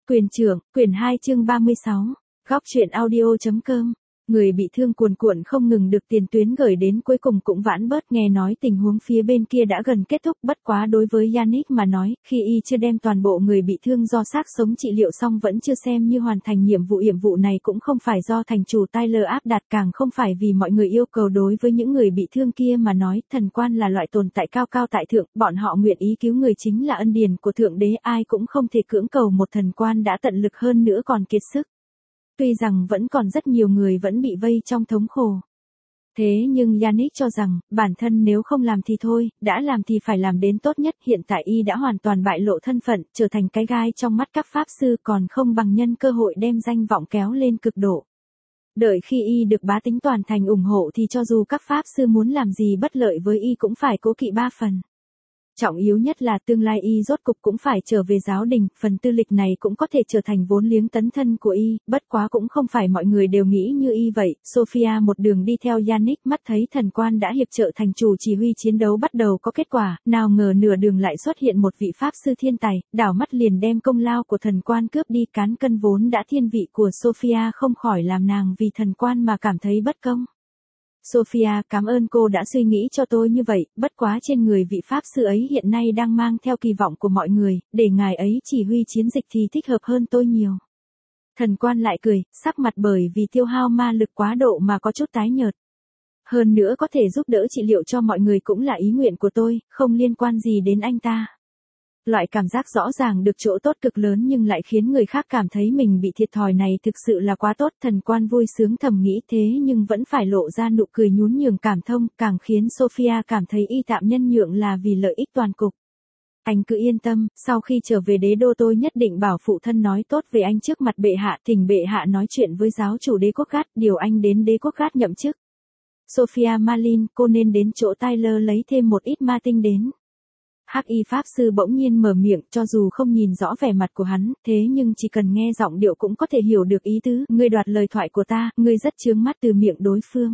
Quyền trưởng, quyển 2 chương 36. Góc truyện audio.com. Người bị thương cuồn cuộn không ngừng được tiền tuyến gửi đến, cuối cùng cũng vãn bớt. Nghe nói tình huống phía bên kia đã gần kết thúc, bất quá đối với Yannick mà nói, khi y chưa đem toàn bộ người bị thương do xác sống trị liệu xong vẫn chưa xem như hoàn thành nhiệm vụ này cũng không phải do thành chủ Tyler áp đặt, càng không phải vì mọi người yêu cầu. Đối với những người bị thương kia mà nói, thần quan là loại tồn tại cao cao tại thượng, bọn họ nguyện ý cứu người chính là ân điển của thượng đế, ai cũng không thể cưỡng cầu một thần quan đã tận lực hơn nữa còn kiệt sức. Tuy rằng vẫn còn rất nhiều người vẫn bị vây trong thống khổ. Thế nhưng Yannick cho rằng, bản thân nếu không làm thì thôi, đã làm thì phải làm đến tốt nhất. Hiện tại y đã hoàn toàn bại lộ thân phận, trở thành cái gai trong mắt các pháp sư, còn không bằng nhân cơ hội đem danh vọng kéo lên cực độ. Đợi khi y được bá tính toàn thành ủng hộ thì cho dù các pháp sư muốn làm gì bất lợi với y cũng phải cố kỵ 3 phần. Trọng yếu nhất là tương lai y rốt cục cũng phải trở về giáo đình, phần tư lịch này cũng có thể trở thành vốn liếng tấn thân của y, bất quá cũng không phải mọi người đều nghĩ như y vậy. Sophia một đường đi theo Yannick, mắt thấy thần quan đã hiệp trợ thành chủ chỉ huy chiến đấu bắt đầu có kết quả, nào ngờ nửa đường lại xuất hiện một vị pháp sư thiên tài, đảo mắt liền đem công lao của thần quan cướp đi. Cán cân vốn đã thiên vị của Sophia không khỏi làm nàng vì thần quan mà cảm thấy bất công. Sophia, cảm ơn cô đã suy nghĩ cho tôi như vậy, bất quá trên người vị pháp sư ấy hiện nay đang mang theo kỳ vọng của mọi người, để ngài ấy chỉ huy chiến dịch thì thích hợp hơn tôi nhiều. Thần quan lại cười, sắc mặt bởi vì tiêu hao ma lực quá độ mà có chút tái nhợt. Hơn nữa có thể giúp đỡ trị liệu cho mọi người cũng là ý nguyện của tôi, không liên quan gì đến anh ta. Loại cảm giác rõ ràng được chỗ tốt cực lớn nhưng lại khiến người khác cảm thấy mình bị thiệt thòi này thực sự là quá tốt. Thần quan vui sướng thầm nghĩ thế nhưng vẫn phải lộ ra nụ cười nhún nhường cảm thông, càng khiến Sophia cảm thấy y tạm nhân nhượng là vì lợi ích toàn cục. Anh cứ yên tâm, sau khi trở về đế đô tôi nhất định bảo phụ thân nói tốt về anh trước mặt bệ hạ, thỉnh bệ hạ nói chuyện với giáo chủ đế quốc Gát, điều anh đến đế quốc Gát nhậm chức. Sophia Marlin, cô nên đến chỗ Tyler lấy thêm một ít ma tinh đến. Hắc y pháp sư bỗng nhiên mở miệng, cho dù không nhìn rõ vẻ mặt của hắn, thế nhưng chỉ cần nghe giọng điệu cũng có thể hiểu được ý tứ. Ngươi đoạt lời thoại của ta, ngươi rất chướng mắt. Từ miệng đối phương.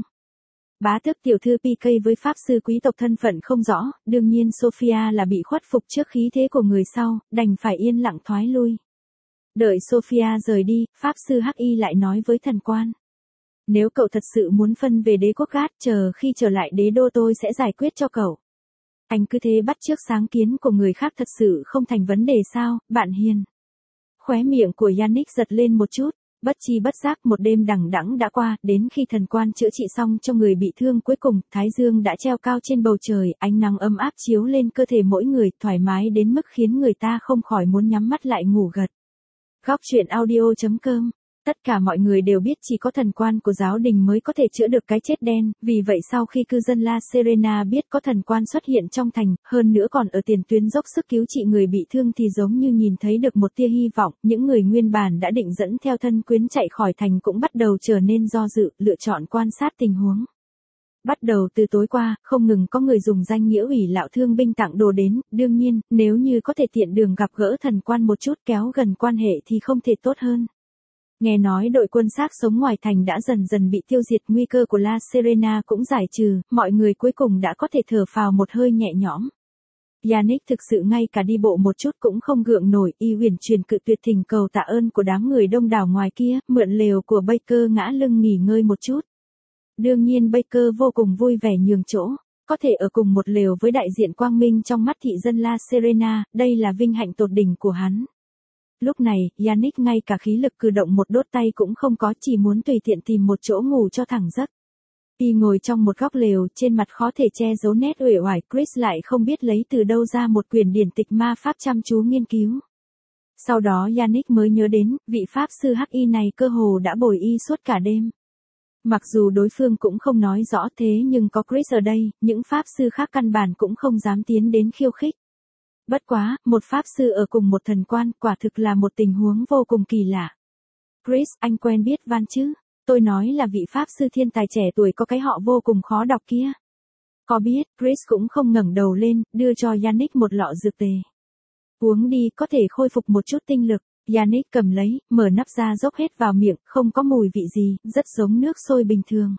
Bá tước tiểu thư PK với pháp sư quý tộc thân phận không rõ, đương nhiên Sophia là bị khuất phục trước khí thế của người sau, đành phải yên lặng thoái lui. Đợi Sophia rời đi, pháp sư Hắc y lại nói với thần quan. Nếu cậu thật sự muốn phân về đế quốc Gát, chờ khi trở lại đế đô tôi sẽ giải quyết cho cậu. Anh cứ thế bắt chước sáng kiến của người khác thật sự không thành vấn đề sao, bạn hiền. Khóe miệng của Yannick giật lên một chút, bất chi bất giác một đêm đằng đẵng đã qua, đến khi thần quan chữa trị xong cho người bị thương cuối cùng, thái dương đã treo cao trên bầu trời, ánh nắng ấm áp chiếu lên cơ thể mỗi người, thoải mái đến mức khiến người ta không khỏi muốn nhắm mắt lại ngủ gật. Góc truyện audio.com. Tất cả mọi người đều biết chỉ có thần quan của giáo đình mới có thể chữa được cái chết đen, vì vậy sau khi cư dân La Serena biết có thần quan xuất hiện trong thành, hơn nữa còn ở tiền tuyến dốc sức cứu trị người bị thương thì giống như nhìn thấy được một tia hy vọng, những người nguyên bản đã định dẫn theo thân quyến chạy khỏi thành cũng bắt đầu trở nên do dự, lựa chọn quan sát tình huống. Bắt đầu từ tối qua, không ngừng có người dùng danh nghĩa ủy lạo thương binh tặng đồ đến, đương nhiên, nếu như có thể tiện đường gặp gỡ thần quan một chút kéo gần quan hệ thì không thể tốt hơn. Nghe nói đội quân xác sống ngoài thành đã dần dần bị tiêu diệt, nguy cơ của La Serena cũng giải trừ, mọi người cuối cùng đã có thể thở phào một hơi nhẹ nhõm. Yannick thực sự ngay cả đi bộ một chút cũng không gượng nổi, y huyền truyền cự tuyệt thỉnh cầu tạ ơn của đám người đông đảo ngoài kia, mượn lều của Baker ngã lưng nghỉ ngơi một chút. Đương nhiên Baker vô cùng vui vẻ nhường chỗ, có thể ở cùng một lều với đại diện quang minh trong mắt thị dân La Serena, đây là vinh hạnh tột đỉnh của hắn. Lúc này, Yannick ngay cả khí lực cử động một đốt tay cũng không có, chỉ muốn tùy tiện tìm một chỗ ngủ cho thẳng giấc. Y ngồi trong một góc lều, trên mặt khó thể che giấu nét uể oải, Chris lại không biết lấy từ đâu ra một quyển điển tịch ma pháp chăm chú nghiên cứu. Sau đó Yannick mới nhớ đến, vị pháp sư Hắc y này cơ hồ đã bồi y suốt cả đêm. Mặc dù đối phương cũng không nói rõ thế nhưng có Chris ở đây, những pháp sư khác căn bản cũng không dám tiến đến khiêu khích. Bất quá, một pháp sư ở cùng một thần quan, quả thực là một tình huống vô cùng kỳ lạ. Chris, anh quen biết Van chứ? Tôi nói là vị pháp sư thiên tài trẻ tuổi có cái họ vô cùng khó đọc kia. Có biết, Chris cũng không ngẩng đầu lên, đưa cho Yannick một lọ dược tề. Uống đi, có thể khôi phục một chút tinh lực. Yannick cầm lấy, mở nắp ra dốc hết vào miệng, không có mùi vị gì, rất giống nước sôi bình thường.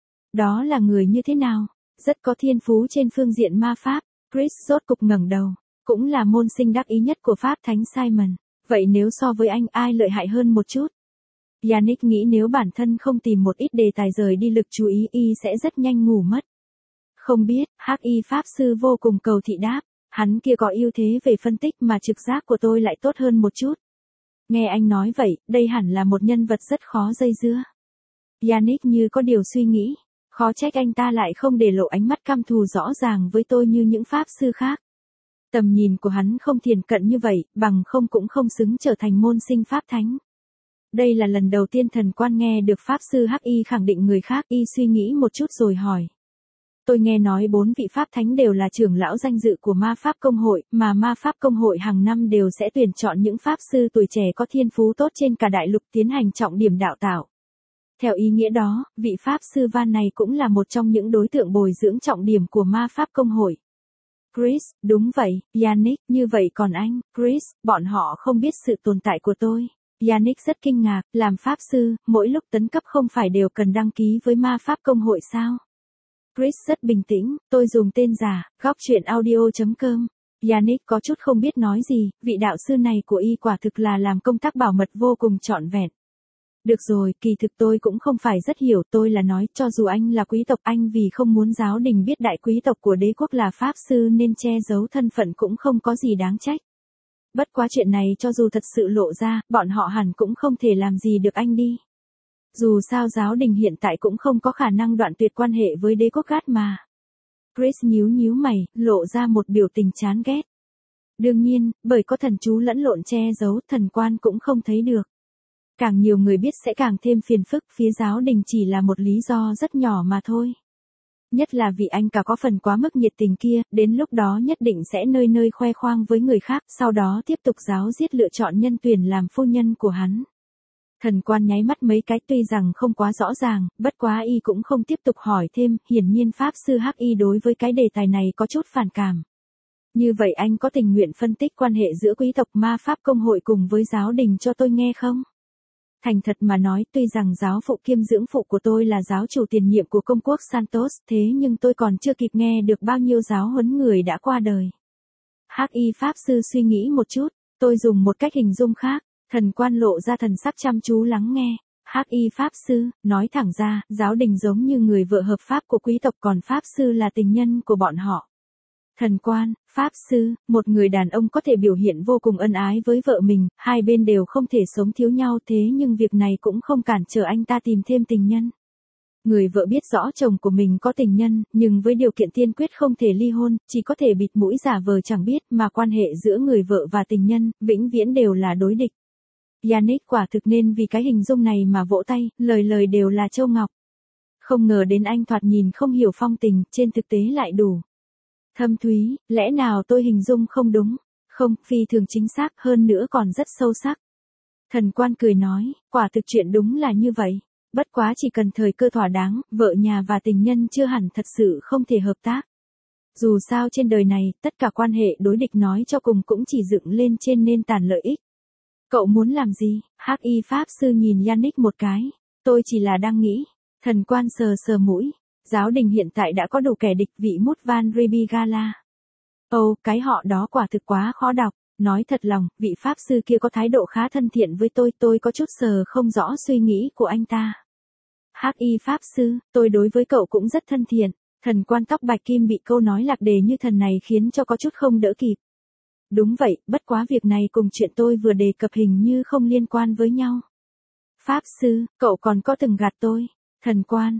Đó là người như thế nào? Rất có thiên phú trên phương diện ma pháp. Chris rốt cục ngẩng đầu. Cũng là môn sinh đắc ý nhất của Pháp Thánh Simon. Vậy nếu so với anh ai lợi hại hơn một chút? Yannick nghĩ nếu bản thân không tìm một ít đề tài rời đi lực chú ý y sẽ rất nhanh ngủ mất. Không biết, hắc y pháp sư vô cùng cầu thị đáp. Hắn kia có ưu thế về phân tích mà trực giác của tôi lại tốt hơn một chút. Nghe anh nói vậy, đây hẳn là một nhân vật rất khó dây dưa. Yannick như có điều suy nghĩ. Khó trách anh ta lại không để lộ ánh mắt căm thù rõ ràng với tôi như những pháp sư khác. Tầm nhìn của hắn không thiền cận như vậy, bằng không cũng không xứng trở thành môn sinh pháp thánh. Đây là lần đầu tiên thần quan nghe được pháp sư hắc y khẳng định người khác. Y suy nghĩ một chút rồi hỏi. Tôi nghe nói 4 vị pháp thánh đều là trưởng lão danh dự của ma pháp công hội, mà ma pháp công hội hàng năm đều sẽ tuyển chọn những pháp sư tuổi trẻ có thiên phú tốt trên cả đại lục tiến hành trọng điểm đào tạo. Theo ý nghĩa đó, vị pháp sư Van này cũng là một trong những đối tượng bồi dưỡng trọng điểm của ma pháp công hội. Chris, đúng vậy, Yannick, như vậy còn anh, Chris, bọn họ không biết sự tồn tại của tôi. Yannick rất kinh ngạc, làm pháp sư, mỗi lúc tấn cấp không phải đều cần đăng ký với ma pháp công hội sao? Chris rất bình tĩnh, tôi dùng tên giả, góc truyện audio.com. Yannick có chút không biết nói gì, vị đạo sư này của y quả thực là làm công tác bảo mật vô cùng trọn vẹn. Được rồi, kỳ thực tôi cũng không phải rất hiểu, tôi là nói, cho dù anh là quý tộc, anh vì không muốn giáo đình biết đại quý tộc của đế quốc là pháp sư nên che giấu thân phận cũng không có gì đáng trách. Bất quá chuyện này cho dù thật sự lộ ra, bọn họ hẳn cũng không thể làm gì được anh đi. Dù sao giáo đình hiện tại cũng không có khả năng đoạn tuyệt quan hệ với đế quốc Gát mà. Chris nhíu mày, lộ ra một biểu tình chán ghét. Đương nhiên, bởi có thần chú lẫn lộn che giấu, thần quan cũng không thấy được. Càng nhiều người biết sẽ càng thêm phiền phức, phía giáo đình chỉ là một lý do rất nhỏ mà thôi. Nhất là vì anh cả có phần quá mức nhiệt tình kia, đến lúc đó nhất định sẽ nơi nơi khoe khoang với người khác, sau đó tiếp tục giáo giết lựa chọn nhân tuyển làm phu nhân của hắn. Thần quan nháy mắt mấy cái tuy rằng không quá rõ ràng, bất quá y cũng không tiếp tục hỏi thêm, hiển nhiên pháp sư hắc y đối với cái đề tài này có chút phản cảm. Như vậy anh có tình nguyện phân tích quan hệ giữa quý tộc ma pháp công hội cùng với giáo đình cho tôi nghe không? Thành thật mà nói, tuy rằng giáo phụ kiêm dưỡng phụ của tôi là giáo chủ tiền nhiệm của công quốc Santos, thế nhưng tôi còn chưa kịp nghe được bao nhiêu giáo huấn người đã qua đời. Hắc y pháp sư suy nghĩ một chút, tôi dùng một cách hình dung khác. Thần quan lộ ra thần sắc chăm chú lắng nghe. Hắc y pháp sư, nói thẳng ra, giáo đình giống như người vợ hợp pháp của quý tộc còn pháp sư là tình nhân của bọn họ. Thần quan, pháp sư, một người đàn ông có thể biểu hiện vô cùng ân ái với vợ mình, hai bên đều không thể sống thiếu nhau thế nhưng việc này cũng không cản trở anh ta tìm thêm tình nhân. Người vợ biết rõ chồng của mình có tình nhân, nhưng với điều kiện tiên quyết không thể ly hôn, chỉ có thể bịt mũi giả vờ chẳng biết mà quan hệ giữa người vợ và tình nhân, vĩnh viễn đều là đối địch. Yannick quả thực nên vì cái hình dung này mà vỗ tay, lời đều là châu ngọc. Không ngờ đến anh thoạt nhìn không hiểu phong tình, trên thực tế lại đủ thâm thúy, lẽ nào tôi hình dung không đúng? Không, phi thường chính xác, hơn nữa còn rất sâu sắc. Thần quan cười nói, quả thực chuyện đúng là như vậy. Bất quá chỉ cần thời cơ thỏa đáng, vợ nhà và tình nhân chưa hẳn thật sự không thể hợp tác. Dù sao trên đời này, tất cả quan hệ đối địch nói cho cùng cũng chỉ dựng lên trên nền tảng lợi ích. Cậu muốn làm gì? Hắc y pháp sư nhìn Yannick một cái. Tôi chỉ là đang nghĩ. Thần quan sờ mũi. Giáo đình hiện tại đã có đủ kẻ địch, vị Mút Van Ribigala. Ồ, cái họ đó quả thực quá khó đọc. Nói thật lòng, vị pháp sư kia có thái độ khá thân thiện với tôi có chút không rõ suy nghĩ của anh ta. Hắc y pháp sư, tôi đối với cậu cũng rất thân thiện. Thần quan tóc bạch kim bị câu nói lạc đề như thần này khiến cho có chút không đỡ kịp. Đúng vậy, bất quá việc này cùng chuyện tôi vừa đề cập hình như không liên quan với nhau. Pháp sư, cậu còn có từng gạt tôi. Thần quan,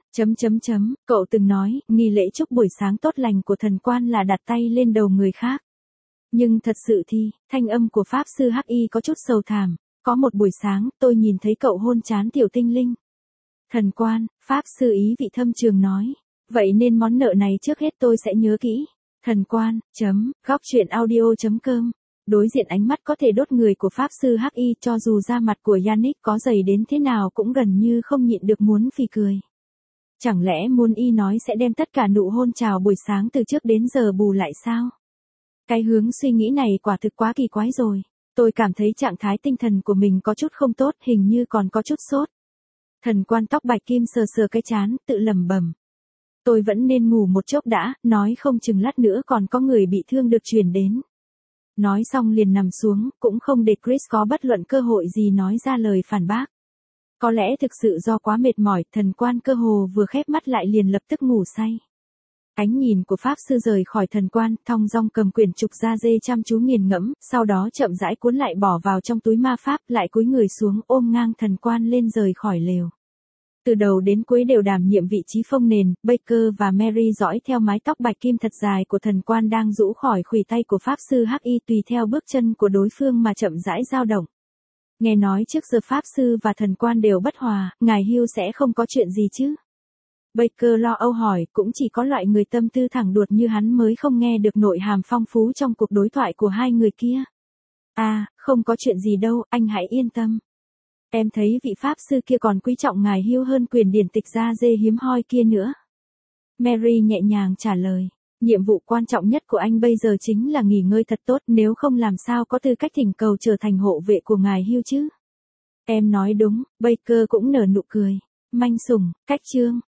cậu từng nói, nghi lễ chúc buổi sáng tốt lành của thần quan là đặt tay lên đầu người khác. Nhưng thật sự thì, thanh âm của pháp sư hắc y có chút sầu thảm. Có một buổi sáng, tôi nhìn thấy cậu hôn trán tiểu tinh linh. Thần quan, pháp sư ý vị thâm trường nói. Vậy nên món nợ này trước hết tôi sẽ nhớ kỹ. Thần quan, góc truyện audio.com. Đối diện ánh mắt có thể đốt người của pháp sư hắc y, cho dù da mặt của Yannick có dày đến thế nào cũng gần như không nhịn được muốn phì cười. Chẳng lẽ muốn y nói sẽ đem tất cả nụ hôn chào buổi sáng từ trước đến giờ bù lại sao? Cái hướng suy nghĩ này quả thực quá kỳ quái rồi. Tôi cảm thấy trạng thái tinh thần của mình có chút không tốt, hình như còn có chút sốt. Thần quan tóc bạch kim sờ cái trán, tự lẩm bẩm. Tôi vẫn nên ngủ một chốc đã, nói không chừng lát nữa còn có người bị thương được chuyển đến. Nói xong liền nằm xuống, cũng không để Chris có bất luận cơ hội gì nói ra lời phản bác. Có lẽ thực sự do quá mệt mỏi, thần quan cơ hồ vừa khép mắt lại liền lập tức ngủ say. Ánh nhìn của Pháp Sư rời khỏi thần quan, thong dong cầm quyển trục da dê chăm chú nghiền ngẫm, sau đó chậm rãi cuốn lại bỏ vào trong túi ma pháp, lại cúi người xuống ôm ngang thần quan lên rời khỏi lều. Từ đầu đến cuối đều đảm nhiệm vị trí phông nền, Baker và Mary dõi theo mái tóc bạch kim thật dài của thần quan đang rũ khỏi khuỷu tay của Pháp Sư Hắc-y tùy theo bước chân của đối phương mà chậm rãi dao động. Nghe nói trước giờ Pháp Sư và thần quan đều bất hòa, ngài Hugh sẽ không có chuyện gì chứ? Baker lo âu hỏi, cũng chỉ có loại người tâm tư thẳng đuột như hắn mới không nghe được nội hàm phong phú trong cuộc đối thoại của hai người kia. À, không có chuyện gì đâu, anh hãy yên tâm. Em thấy vị Pháp Sư kia còn quý trọng ngài Hugh hơn quyền điển tịch da dê hiếm hoi kia nữa. Mary nhẹ nhàng trả lời. Nhiệm vụ quan trọng nhất của anh bây giờ chính là nghỉ ngơi thật tốt, nếu không làm sao có tư cách thỉnh cầu trở thành hộ vệ của ngài Hugh chứ. Em nói đúng, Baker cũng nở nụ cười. Manh sủng, cách chương.